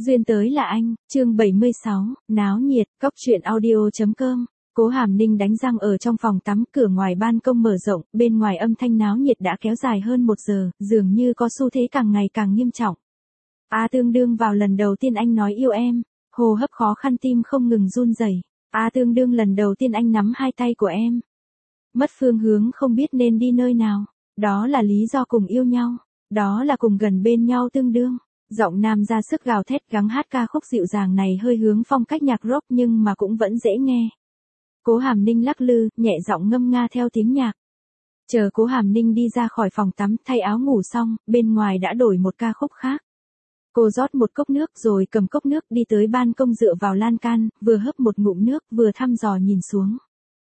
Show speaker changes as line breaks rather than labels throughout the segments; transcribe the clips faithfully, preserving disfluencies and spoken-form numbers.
Duyên tới là anh, chương bảy mươi sáu, náo nhiệt, góc truyện audio.com. Cố Hàm Ninh đánh răng ở trong phòng tắm, cửa ngoài ban công mở rộng, bên ngoài âm thanh náo nhiệt đã kéo dài hơn một giờ, dường như có xu thế càng ngày càng nghiêm trọng. A Tương Đương vào lần đầu tiên anh nói yêu em, hô hấp khó khăn, tim không ngừng run rẩy. A Tương Đương lần đầu tiên anh nắm hai tay của em. Mất phương hướng, không biết nên đi nơi nào. Đó là lý do cùng yêu nhau. Đó là cùng gần bên nhau tương đương. Giọng nam ra sức gào thét gắng hát ca khúc dịu dàng này, hơi hướng phong cách nhạc rock nhưng mà cũng vẫn dễ nghe. Cố Hàm Ninh lắc lư, nhẹ giọng ngâm nga theo tiếng nhạc. Chờ Cố Hàm Ninh đi ra khỏi phòng tắm, thay áo ngủ xong, bên ngoài đã đổi một ca khúc khác. Cô rót một cốc nước rồi cầm cốc nước đi tới ban công, dựa vào lan can, vừa hớp một ngụm nước vừa thăm dò nhìn xuống.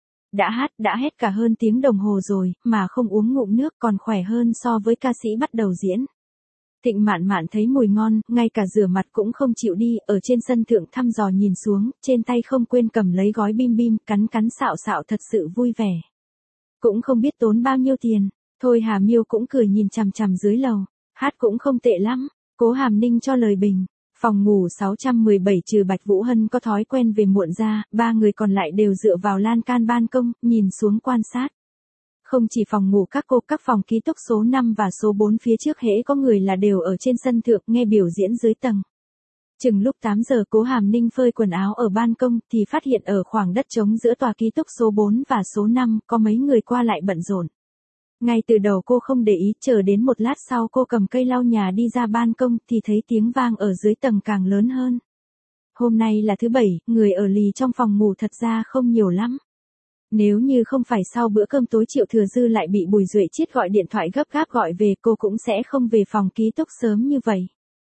Đã hát, đã hết cả hơn tiếng đồng hồ rồi, mà không uống ngụm nước còn khỏe hơn so với ca sĩ bắt đầu diễn. Thịnh Mạn Mạn thấy mùi ngon, ngay cả rửa mặt cũng không chịu đi, ở trên sân thượng thăm dò nhìn xuống, trên tay không quên cầm lấy gói bim bim, cắn cắn xạo xạo thật sự vui vẻ. Cũng không biết tốn bao nhiêu tiền, Thôi Hà Miêu cũng cười nhìn chằm chằm dưới lầu, hát cũng không tệ lắm. Cố Hàm Ninh cho lời bình. Phòng ngủ sáu trăm mười bảy trừ Bạch Vũ Hân có thói quen về muộn ra, ba người còn lại đều dựa vào lan can ban công, nhìn xuống quan sát. Không chỉ phòng ngủ các cô, các phòng ký túc số năm và số bốn phía trước hễ có người là đều ở trên sân thượng nghe biểu diễn dưới tầng. Chừng lúc tám giờ Cố Hàm Ninh phơi quần áo ở ban công thì phát hiện ở khoảng đất trống giữa tòa ký túc số bốn và số năm có mấy người qua lại bận rộn. Ngay từ đầu cô không để ý, chờ đến một lát sau cô cầm cây lau nhà đi ra ban công thì thấy tiếng vang ở dưới tầng càng lớn hơn. Hôm nay là thứ bảy, người ở lì trong phòng ngủ thật ra không nhiều lắm. Nếu như không phải sau bữa cơm tối Triệu Thừa Dư lại bị Bùi Duệ Chiết gọi điện thoại gấp gáp gọi về, cô cũng sẽ không về phòng ký túc sớm như vậy.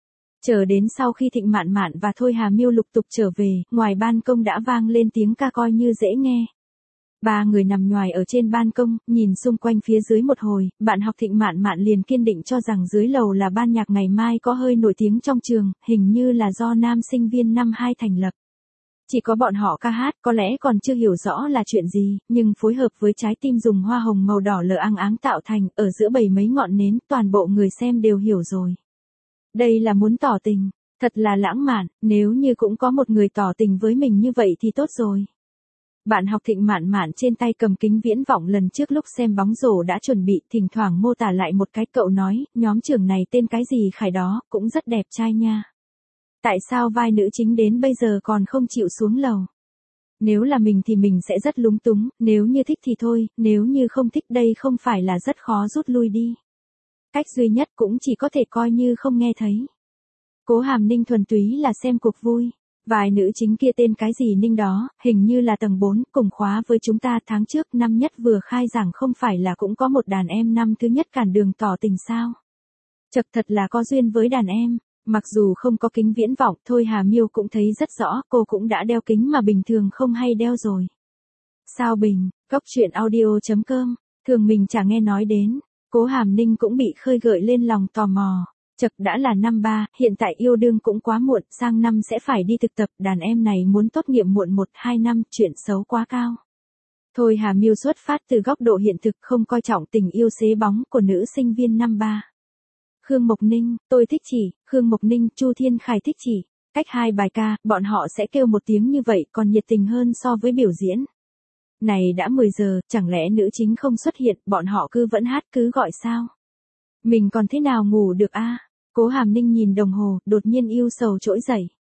Chờ đến sau khi Thịnh Mạn Mạn và Thôi Hà Miêu lục tục trở về, ngoài ban công đã vang lên tiếng ca coi như dễ nghe. Ba người nằm nhoài ở trên ban công, nhìn xung quanh phía dưới một hồi, bạn học Thịnh Mạn Mạn liền kiên định cho rằng dưới lầu là ban nhạc ngày mai có hơi nổi tiếng trong trường, hình như là do nam sinh viên năm hai thành lập. Chỉ có bọn họ ca hát, có lẽ còn chưa hiểu rõ là chuyện gì, nhưng phối hợp với trái tim dùng hoa hồng màu đỏ lờ áng áng tạo thành, ở giữa bầy mấy ngọn nến, toàn bộ người xem đều hiểu rồi. Đây là muốn tỏ tình, thật là lãng mạn, nếu như cũng có một người tỏ tình với mình như vậy thì tốt rồi. Bạn học Thịnh Mạn Mạn trên tay cầm kính viễn vọng, lần trước lúc xem bóng rổ đã chuẩn bị, thỉnh thoảng mô tả lại một cái, cậu nói, nhóm trưởng này tên cái gì Khải đó, cũng rất đẹp trai nha. Tại sao vai nữ chính đến bây giờ còn không chịu xuống lầu? Nếu là mình thì mình sẽ rất lúng túng, nếu như thích thì thôi, nếu như không thích đây không phải là rất khó rút lui đi. Cách duy nhất cũng chỉ có thể coi như không nghe thấy. Cố Hàm Ninh thuần túy là xem cuộc vui. Vài nữ chính kia tên cái gì Ninh đó, hình như là tầng bốn, cùng khóa với chúng ta, tháng trước năm nhất vừa khai giảng không phải là cũng có một đàn em năm thứ nhất cản đường tỏ tình sao? Chật, thật là có duyên với đàn em. Mặc dù không có kính viễn vọng, Thôi Hà Miêu cũng thấy rất rõ, cô cũng đã đeo kính mà bình thường không hay đeo rồi. Sao Bình, góc truyện audio.com, thường mình chả nghe nói đến. Cố Hàm Ninh cũng bị khơi gợi lên lòng tò mò. Chật, đã là năm ba, hiện tại yêu đương cũng quá muộn, sang năm sẽ phải đi thực tập, đàn em này muốn tốt nghiệp muộn một hai năm, chuyện xấu quá cao. Thôi Hà Miêu xuất phát từ góc độ hiện thực, không coi trọng tình yêu xế bóng của nữ sinh viên năm ba. Khương Mộc Ninh, tôi thích chỉ, Khương Mộc Ninh, Chu Thiên Khải thích chỉ. Cách hai bài ca, bọn họ sẽ kêu một tiếng như vậy còn nhiệt tình hơn so với biểu diễn. Này đã mười giờ, chẳng lẽ nữ chính không xuất hiện, bọn họ cứ vẫn hát cứ gọi sao? Mình còn thế nào ngủ được a? À? Cố Hàm Ninh nhìn đồng hồ, đột nhiên ưu sầu trỗi dậy.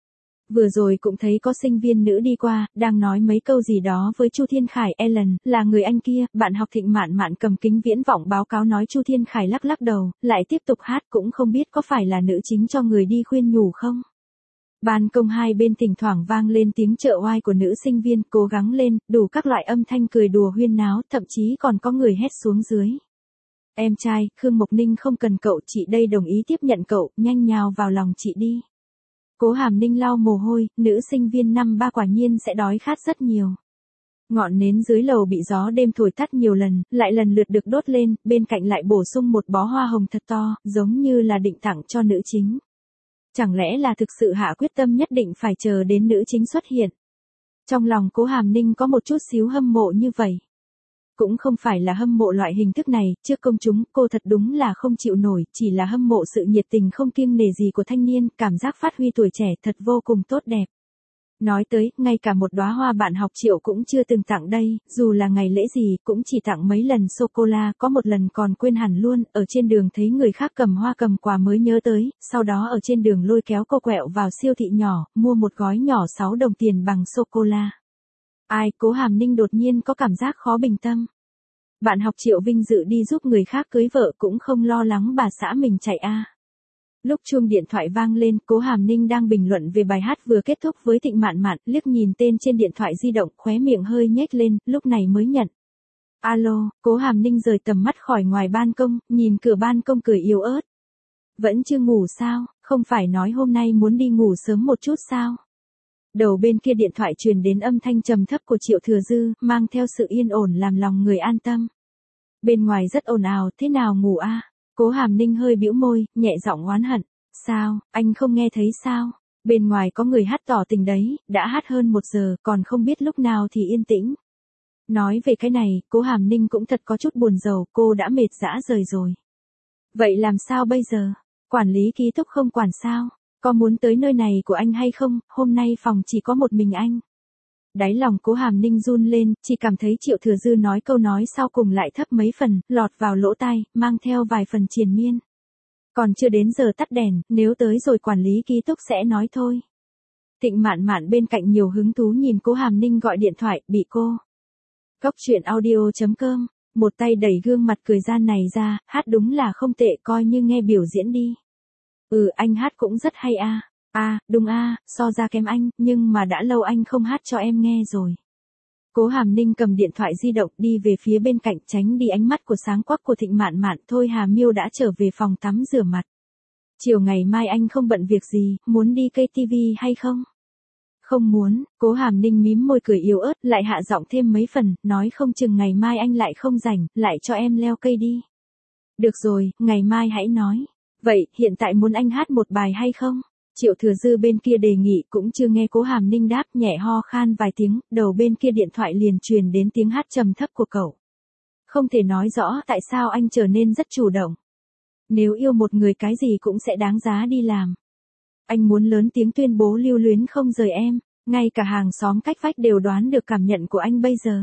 Vừa rồi cũng thấy có sinh viên nữ đi qua, đang nói mấy câu gì đó với Chu Thiên Khải. Ellen, là người anh kia. Bạn học Thịnh Mạn Mạn cầm kính viễn vọng báo cáo nói Chu Thiên Khải lắc lắc đầu, lại tiếp tục hát, cũng không biết có phải là nữ chính cho người đi khuyên nhủ không. Ban công hai bên thỉnh thoảng vang lên tiếng trợ oai của nữ sinh viên, cố gắng lên, đủ các loại âm thanh cười đùa huyên náo, thậm chí còn có người hét xuống dưới. Em trai, Khương Mộc Ninh không cần cậu, chị đây đồng ý tiếp nhận cậu, nhanh nhào vào lòng chị đi. Cố Hàm Ninh lau mồ hôi, nữ sinh viên năm ba quả nhiên sẽ đói khát rất nhiều. Ngọn nến dưới lầu bị gió đêm thổi tắt nhiều lần, lại lần lượt được đốt lên, bên cạnh lại bổ sung một bó hoa hồng thật to, giống như là định tặng cho nữ chính. Chẳng lẽ là thực sự hạ quyết tâm nhất định phải chờ đến nữ chính xuất hiện? Trong lòng Cố Hàm Ninh có một chút xíu hâm mộ như vậy. Cũng không phải là hâm mộ loại hình thức này, trước công chúng, cô thật đúng là không chịu nổi, chỉ là hâm mộ sự nhiệt tình không kiêng nể gì của thanh niên, cảm giác phát huy tuổi trẻ thật vô cùng tốt đẹp. Nói tới, ngay cả một đóa hoa bạn học Triệu cũng chưa từng tặng đây, dù là ngày lễ gì, cũng chỉ tặng mấy lần sô-cô-la, có một lần còn quên hẳn luôn, ở trên đường thấy người khác cầm hoa cầm quà mới nhớ tới, sau đó ở trên đường lôi kéo cô quẹo vào siêu thị nhỏ, mua một gói nhỏ sáu đồng tiền bằng sô-cô-la. Ai, Cố Hàm Ninh đột nhiên có cảm giác khó bình tâm. Bạn học Triệu vinh dự đi giúp người khác cưới vợ cũng không lo lắng bà xã mình chạy a. À. Lúc chuông điện thoại vang lên, Cố Hàm Ninh đang bình luận về bài hát vừa kết thúc với Thịnh Mạn Mạn, liếc nhìn tên trên điện thoại di động, khóe miệng hơi nhếch lên, lúc này mới nhận. Alo, Cố Hàm Ninh rời tầm mắt khỏi ngoài ban công, nhìn cửa ban công cười yếu ớt. Vẫn chưa ngủ sao, không phải nói hôm nay muốn đi ngủ sớm một chút sao? Đầu bên kia điện thoại truyền đến âm thanh trầm thấp của Triệu Thừa Dư, mang theo sự yên ổn làm lòng người an tâm. Bên ngoài rất ồn ào, thế nào ngủ a? À? Cố Hàm Ninh hơi bĩu môi, nhẹ giọng oán hận. Sao, anh không nghe thấy sao? Bên ngoài có người hát tỏ tình đấy, đã hát hơn một giờ, còn không biết lúc nào thì yên tĩnh. Nói về cái này, Cố Hàm Ninh cũng thật có chút buồn rầu, cô đã mệt dã rời rồi. Vậy làm sao bây giờ? Quản lý ký túc không quản sao? Có muốn tới nơi này của anh hay không, hôm nay phòng chỉ có một mình anh. Đáy lòng Cố Hàm Ninh run lên, chỉ cảm thấy Triệu Thừa Dư nói câu nói sau cùng lại thấp mấy phần, lọt vào lỗ tai, mang theo vài phần triền miên. Còn chưa đến giờ tắt đèn, nếu tới rồi quản lý ký túc sẽ nói thôi. Thịnh Mạn Mạn bên cạnh nhiều hứng thú nhìn Cố Hàm Ninh gọi điện thoại, bị cô. Cóc truyện audio chấm com, một tay đẩy gương mặt cười gian này ra, hát đúng là không tệ, coi như nghe biểu diễn đi. Ừ, anh hát cũng rất hay a. À. À, đúng a, à, so ra kém anh, nhưng mà đã lâu anh không hát cho em nghe rồi. Cố Hàm Ninh cầm điện thoại di động đi về phía bên cạnh, tránh đi ánh mắt của sáng quắc của Thịnh Mạn Mạn. Thôi Hà Miêu đã trở về phòng tắm rửa mặt. Chiều ngày mai anh không bận việc gì, muốn đi cây tivi hay không? Không muốn, Cố Hàm Ninh mím môi cười yếu ớt, lại hạ giọng thêm mấy phần, nói không chừng ngày mai anh lại không rảnh, lại cho em leo cây đi. Được rồi, ngày mai hãy nói. Vậy, hiện tại muốn anh hát một bài hay không? Triệu Thừa Dư bên kia đề nghị, cũng chưa nghe Cố Hàm Ninh đáp, nhẹ ho khan vài tiếng, đầu bên kia điện thoại liền truyền đến tiếng hát trầm thấp của cậu. Không thể nói rõ tại sao anh trở nên rất chủ động. Nếu yêu một người cái gì cũng sẽ đáng giá đi làm. Anh muốn lớn tiếng tuyên bố lưu luyến không rời em, ngay cả hàng xóm cách vách đều đoán được cảm nhận của anh bây giờ.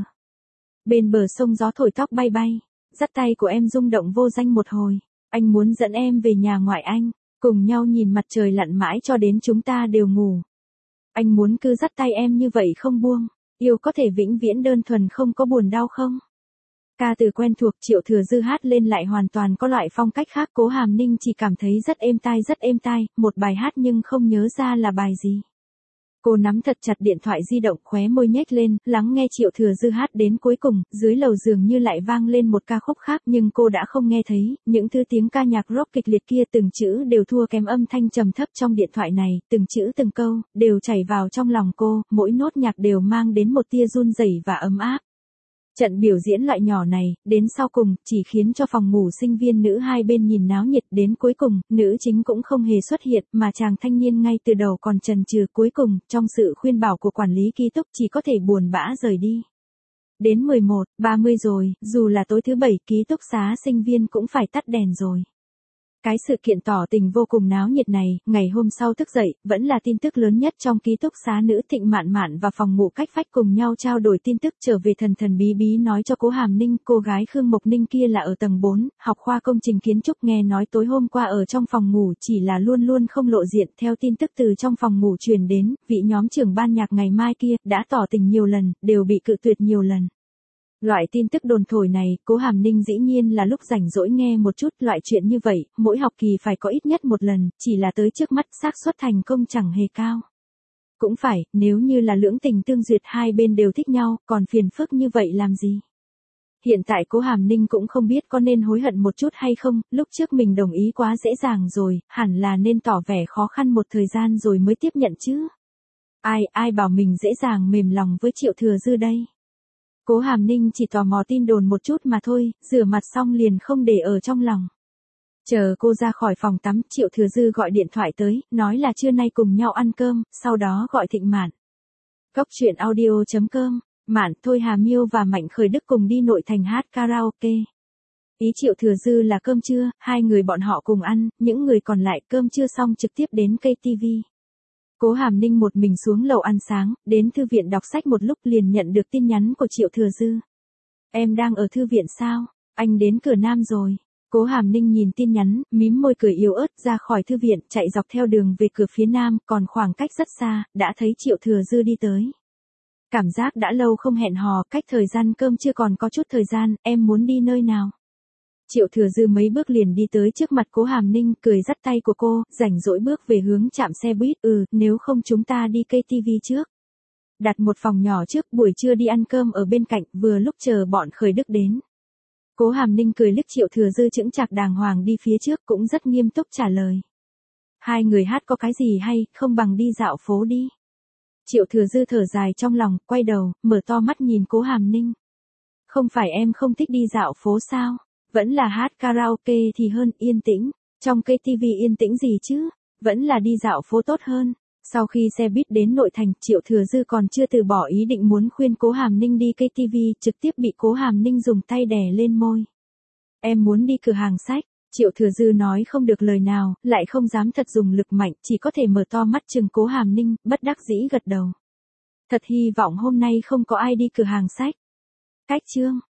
Bên bờ sông gió thổi tóc bay bay, dắt tay của em rung động vô danh một hồi. Anh muốn dẫn em về nhà ngoại anh, cùng nhau nhìn mặt trời lặn mãi cho đến chúng ta đều ngủ. Anh muốn cứ dắt tay em như vậy không buông, yêu có thể vĩnh viễn đơn thuần không có buồn đau không? Ca từ quen thuộc Triệu Thừa Dư hát lên lại hoàn toàn có loại phong cách khác, Cố Hàm Ninh chỉ cảm thấy rất êm tai rất êm tai, một bài hát nhưng không nhớ ra là bài gì. Cô nắm thật chặt điện thoại di động, khóe môi nhếch lên, lắng nghe Triệu Thừa Dư hát đến cuối cùng, dưới lầu dường như lại vang lên một ca khúc khác, nhưng cô đã không nghe thấy, những thứ tiếng ca nhạc rock kịch liệt kia từng chữ đều thua kém âm thanh trầm thấp trong điện thoại này, từng chữ từng câu, đều chảy vào trong lòng cô, mỗi nốt nhạc đều mang đến một tia run rẩy và ấm áp. Trận biểu diễn loại nhỏ này, đến sau cùng, chỉ khiến cho phòng ngủ sinh viên nữ hai bên nhìn náo nhiệt, đến cuối cùng, nữ chính cũng không hề xuất hiện, mà chàng thanh niên ngay từ đầu còn chần chừ, cuối cùng, trong sự khuyên bảo của quản lý ký túc chỉ có thể buồn bã rời đi. Đến mười một ba mươi rồi, dù là tối thứ bảy, ký túc xá sinh viên cũng phải tắt đèn rồi. Cái sự kiện tỏ tình vô cùng náo nhiệt này, ngày hôm sau thức dậy, vẫn là tin tức lớn nhất trong ký túc xá nữ. Thịnh Mạn Mạn và phòng ngủ cách vách cùng nhau trao đổi tin tức, trở về thần thần bí bí nói cho Cố Hàm Ninh, cô gái Khương Mộc Ninh kia là ở tầng bốn, học khoa công trình kiến trúc, nghe nói tối hôm qua ở trong phòng ngủ, chỉ là luôn luôn không lộ diện. Theo tin tức từ trong phòng ngủ truyền đến, vị nhóm trưởng ban nhạc ngày mai kia, đã tỏ tình nhiều lần, đều bị cự tuyệt nhiều lần. Loại tin tức đồn thổi này, Cố Hàm Ninh dĩ nhiên là lúc rảnh rỗi nghe một chút, loại chuyện như vậy, mỗi học kỳ phải có ít nhất một lần, chỉ là tới trước mắt xác suất thành công chẳng hề cao. Cũng phải, nếu như là lưỡng tình tương duyệt hai bên đều thích nhau, còn phiền phức như vậy làm gì? Hiện tại Cố Hàm Ninh cũng không biết có nên hối hận một chút hay không, lúc trước mình đồng ý quá dễ dàng rồi, hẳn là nên tỏ vẻ khó khăn một thời gian rồi mới tiếp nhận chứ. Ai, ai bảo mình dễ dàng mềm lòng với Triệu Thừa Dư đây? Cố Hàm Ninh chỉ tò mò tin đồn một chút mà thôi, rửa mặt xong liền không để ở trong lòng. Chờ cô ra khỏi phòng tắm, Triệu Thừa Dư gọi điện thoại tới, nói là trưa nay cùng nhau ăn cơm, sau đó gọi Thịnh Mạn. Cóc truyện audio chấm com Mạn, Thôi Hà Miêu và Mạnh Khởi Đức cùng đi nội thành hát karaoke. Ý Triệu Thừa Dư là cơm trưa, hai người bọn họ cùng ăn, những người còn lại cơm trưa xong trực tiếp đến ca tê vê. Cố Hàm Ninh một mình xuống lầu ăn sáng, đến thư viện đọc sách một lúc liền nhận được tin nhắn của Triệu Thừa Dư. Em đang ở thư viện sao? Anh đến cửa Nam rồi. Cố Hàm Ninh nhìn tin nhắn, mím môi cười yếu ớt ra khỏi thư viện, chạy dọc theo đường về cửa phía Nam, còn khoảng cách rất xa, đã thấy Triệu Thừa Dư đi tới. Cảm giác đã lâu không hẹn hò, cách thời gian cơm chưa còn có chút thời gian, em muốn đi nơi nào? Triệu Thừa Dư mấy bước liền đi tới trước mặt Cố Hàm Ninh, cười dắt tay của cô, rảnh rỗi bước về hướng trạm xe buýt, ừ, nếu không chúng ta đi ca tê vê trước. Đặt một phòng nhỏ trước, buổi trưa đi ăn cơm ở bên cạnh, vừa lúc chờ bọn Khởi Đức đến. Cố Hàm Ninh cười liếc Triệu Thừa Dư chững chạc đàng hoàng đi phía trước, cũng rất nghiêm túc trả lời. Hai người hát có cái gì hay, không bằng đi dạo phố đi. Triệu Thừa Dư thở dài trong lòng, quay đầu, mở to mắt nhìn Cố Hàm Ninh. Không phải em không thích đi dạo phố sao? Vẫn là hát karaoke thì hơn, yên tĩnh. Trong ca tê vê yên tĩnh gì chứ? Vẫn là đi dạo phố tốt hơn. Sau khi xe buýt đến nội thành, Triệu Thừa Dư còn chưa từ bỏ ý định muốn khuyên Cố Hàm Ninh đi ca tê vê, trực tiếp bị Cố Hàm Ninh dùng tay đè lên môi. Em muốn đi cửa hàng sách. Triệu Thừa Dư nói không được lời nào, lại không dám thật dùng lực mạnh, chỉ có thể mở to mắt chừng Cố Hàm Ninh, bất đắc dĩ gật đầu. Thật hy vọng hôm nay không có ai đi cửa hàng sách. Cách chương